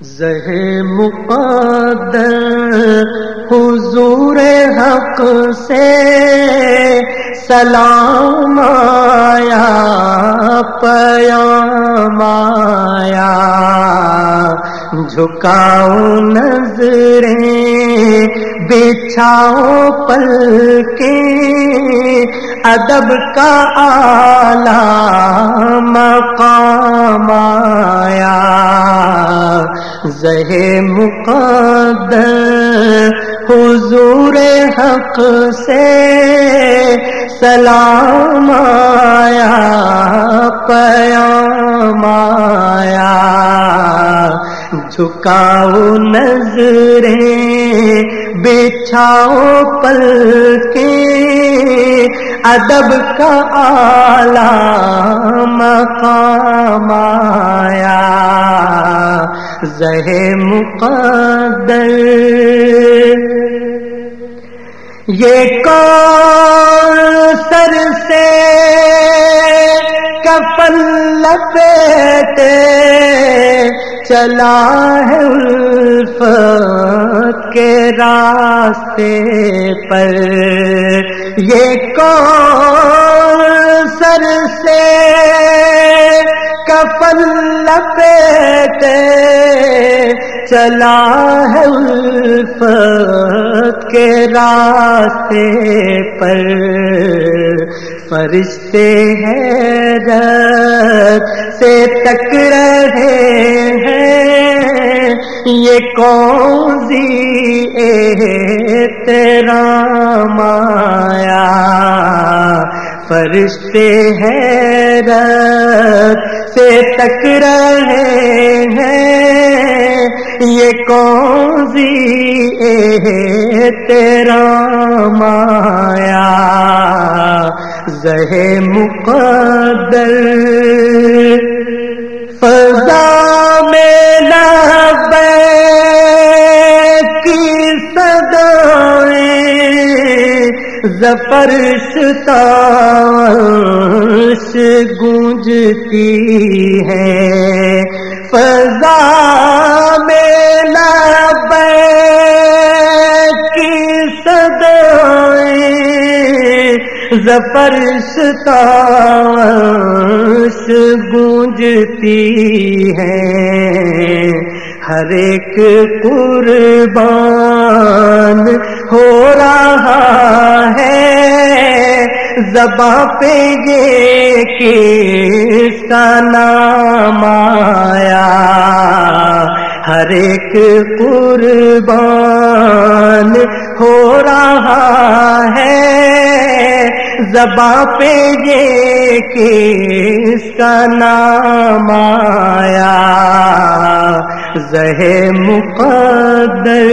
زہر مقدر حضور حق سے سلام آیا، پیام آیا، جھکاؤ نظریں بچھاؤ پلکیں، ادب کا اعلیٰ مقام آیا۔ زہر مقدر حضور حق سے سلام آیا، پیام آیا، جھکاؤ نظریں بچھاؤ پلکیں، ادب کا اعلیٰ مقام آیا۔ زہر مقدر یہ کون سر سے کفن لپیٹے چلا ہے الفت کے راستے پر، یہ کون سر سے کفن لپیٹے چلا ہے الفت کے راستے پر، فرشتے حیرت سے تک رہے ہیں، یہ کون سی احترام آیا، فرشتے حیرت سے تک رہے ہیں، یہ کون سی احترام آیا۔ زہر مقدر فضا میں لبیک کی صدائیں، زفرش تاش گونجتی ہے، فضا میں لبیک کی صدائیں، زفرش تاش گونجتی ہے، ہر ایک قربان ہو رہا ہے، زباں پہ یہ کس کا نام آیا، ہر ایک قربان ہو رہا ہے، زباں پہ یہ کس کا نام آیا۔ زہر مقدر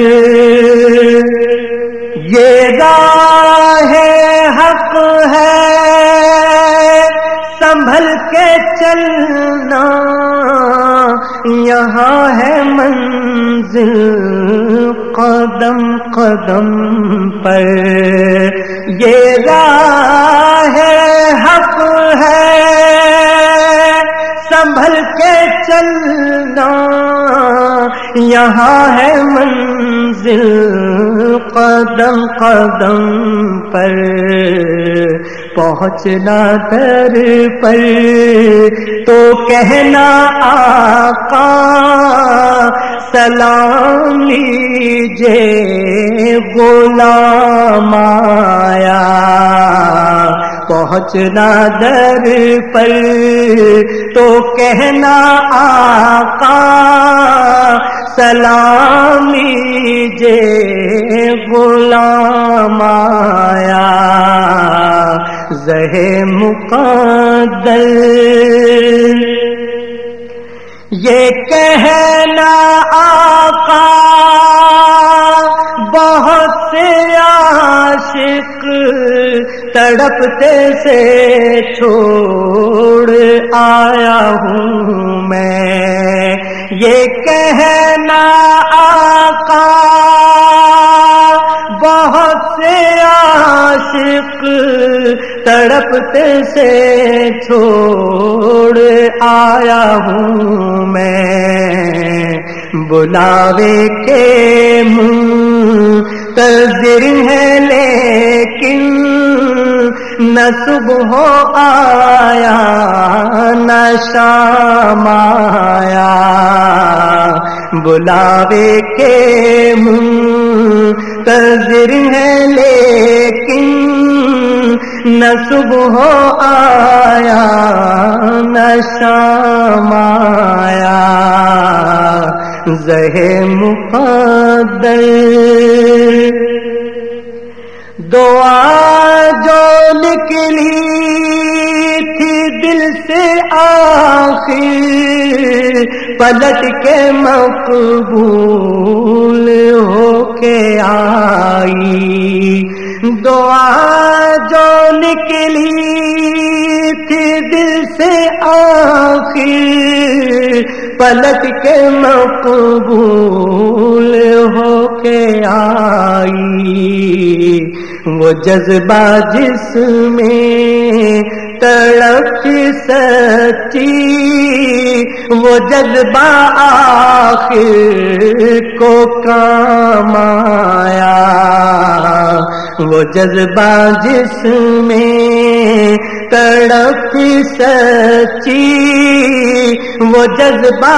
یہ راہ حق ہے، سنبھل کے چلنا، یہاں ہے منزل قدم قدم پر، یہ راہ حق ہے، سنبھل کے چلنا، یہاں ہے منزل قدم قدم پر، پہنچنا در پر تو کہنا آقا سلام لیجے غلام آیا، پہنچنا در پر تو کہنا آقا سلام لیجے غلام آیا۔ زہر مقدر یہ کہنا آقا بہت سے عاشق تڑپتے سے چھوڑ آیا ہوں میں، یہ کہنا آقا بہت سے عاشق تڑپتے سے چھوڑ آیا ہوں میں، بلاوے کے منتظر ہے لیکن نہ صبح آیا نہ شام آیا، بلاوے کے منتظر ہے لیکن نہ صبح آیا نہ شام آیا، زہے مقدر دعا جو نکلی تھی دل سے آخر پلٹ کے مقبول ہو کے آئی، دعا جو نکلی تھی دل سے آخر پلٹ کے مقبول ہو کے آئی، وہ جذبہ جس میں تڑپ سچی وہ جذبہ آخر کو کام آیا، وہ جذبہ جس میں تڑپ سچی وہ جذبہ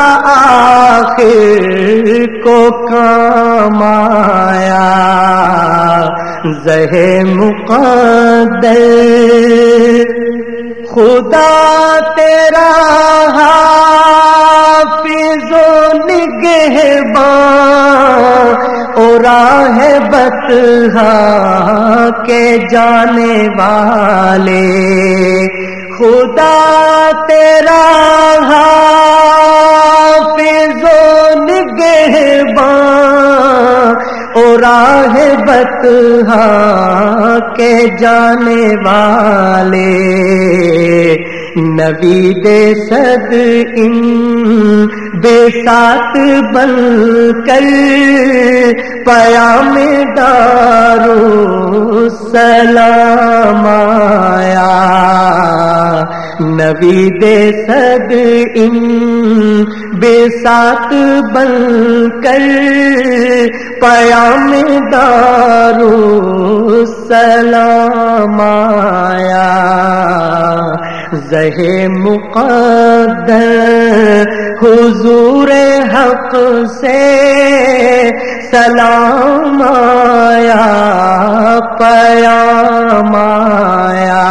آخر کو کام آیا، زہے مقدر خدا تیرا حافظ و نگہباں اور راہ بطحا کے جانے والے، خدا تیرا حافظ و نگہباں اور راہ بطحا کے جانے والے، نوید صد ان بے ساتھ بن کر پیام دارالسلام آیا، نوید صد ان بے ساتھ بن کر پیام دارالسلام آیا، زہے مقدر حضور حق سے سلام آیا، پیام آیا،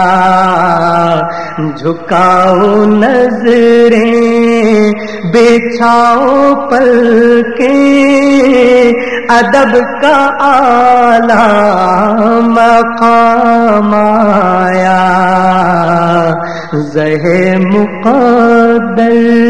جھکاؤ نظریں بچھاؤ پلکیں ادب کا اعلیٰ مقام آیا، زہے مقدر